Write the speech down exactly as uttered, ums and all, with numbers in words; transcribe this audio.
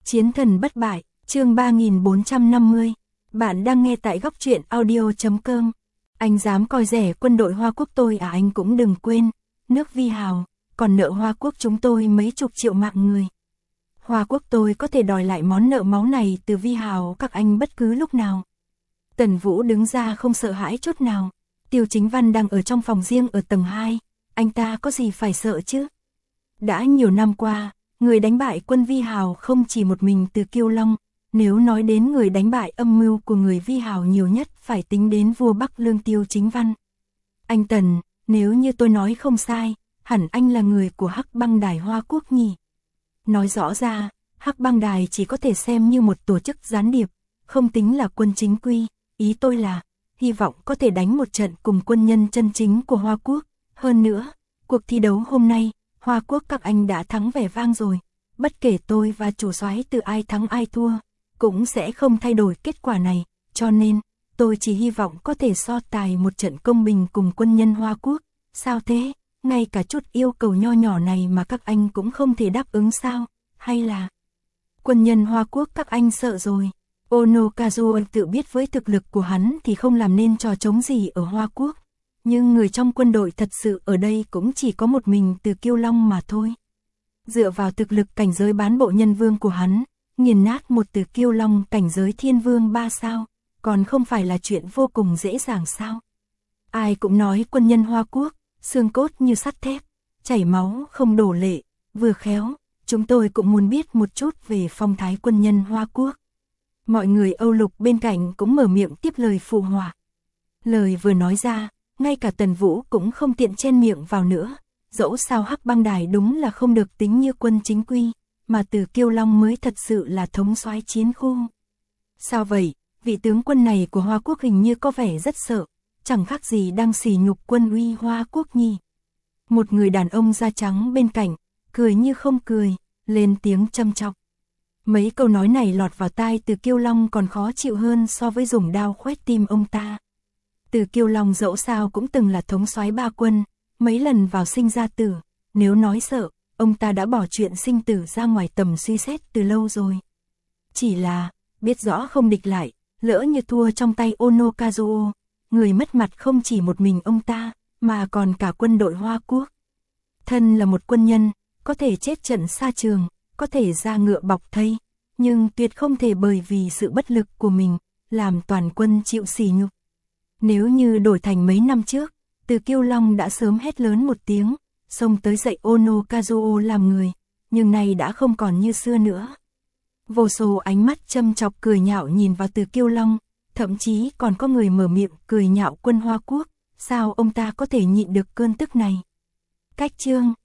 Chiến thần bất bại, chương ba nghìn bốn trăm năm mươi. Bạn đang nghe tại góc truyện audio chấm com. Anh dám coi rẻ quân đội Hoa Quốc tôi à? Anh cũng đừng quên, nước Vi Hào, còn nợ Hoa Quốc chúng tôi mấy chục triệu mạng người. Hoa Quốc tôi có thể đòi lại món nợ máu này từ Vi Hào các anh bất cứ lúc nào. Tần Vũ đứng ra không sợ hãi chút nào. Tiêu Chính Văn đang ở trong phòng riêng ở tầng hai, anh ta có gì phải sợ chứ? Đã nhiều năm qua, người đánh bại quân Vi Hào không chỉ một mình Từ Kiêu Long, nếu nói đến người đánh bại âm mưu của người Vi Hào nhiều nhất phải tính đến vua Bắc Lương Tiêu Chính Văn. Anh Tần, nếu như tôi nói không sai, hẳn anh là người của Hắc Băng Đài Hoa Quốc nhỉ? Nói rõ ra, Hắc Băng Đài chỉ có thể xem như một tổ chức gián điệp, không tính là quân chính quy. Ý tôi là, hy vọng có thể đánh một trận cùng quân nhân chân chính của Hoa Quốc. Hơn nữa, cuộc thi đấu hôm nay, Hoa Quốc các anh đã thắng vẻ vang rồi. Bất kể tôi và chủ soái từ ai thắng ai thua, cũng sẽ không thay đổi kết quả này. Cho nên, tôi chỉ hy vọng có thể so tài một trận công bình cùng quân nhân Hoa Quốc. Sao thế? Ngay cả chút yêu cầu nho nhỏ này mà các anh cũng không thể đáp ứng sao? Hay là quân nhân Hoa Quốc các anh sợ rồi? Ono Kazuo tự biết với thực lực của hắn thì không làm nên trò trống gì ở Hoa Quốc. Nhưng người trong quân đội thật sự ở đây cũng chỉ có một mình Từ Kiêu Long mà thôi. Dựa vào thực lực cảnh giới bán bộ nhân vương của hắn, nghiền nát một Từ Kiêu Long cảnh giới thiên vương ba sao, còn không phải là chuyện vô cùng dễ dàng sao? Ai cũng nói quân nhân Hoa Quốc, xương cốt như sắt thép, chảy máu không đổ lệ, vừa khéo, chúng tôi cũng muốn biết một chút về phong thái quân nhân Hoa Quốc. Mọi người Âu Lục bên cạnh cũng mở miệng tiếp lời phụ họa. Lời vừa nói ra, ngay cả Tần Vũ cũng không tiện chen miệng vào nữa. Dẫu sao Hắc Băng Đài đúng là không được tính như quân chính quy, mà Từ Kiêu Long mới thật sự là thống soái chiến khu. Sao vậy? Vị tướng quân này của Hoa Quốc hình như có vẻ rất sợ, chẳng khác gì đang sỉ nhục quân uy Hoa Quốc nhỉ? Một người đàn ông da trắng bên cạnh, cười như không cười, lên tiếng châm chọc. Mấy câu nói này lọt vào tai Từ Kiêu Long còn khó chịu hơn so với dùng đao khoét tim ông ta. Từ Kiêu Long dẫu sao cũng từng là thống soái ba quân, mấy lần vào sinh ra tử, nếu nói sợ, ông ta đã bỏ chuyện sinh tử ra ngoài tầm suy xét từ lâu rồi. Chỉ là, biết rõ không địch lại, lỡ như thua trong tay Ono Kazuo, người mất mặt không chỉ một mình ông ta, mà còn cả quân đội Hoa Quốc. Thân là một quân nhân, có thể chết trận xa trường, có thể ra ngựa bọc thây, nhưng tuyệt không thể bởi vì sự bất lực của mình, làm toàn quân chịu sỉ nhục. Nếu như đổi thành mấy năm trước, Từ Kiêu Long đã sớm hét lớn một tiếng, xông tới dạy Ono Kazuo làm người, nhưng nay đã không còn như xưa nữa. Vô số ánh mắt châm chọc cười nhạo nhìn vào Từ Kiêu Long, thậm chí còn có người mở miệng cười nhạo quân Hoa Quốc, sao ông ta có thể nhịn được cơn tức này. Cách chương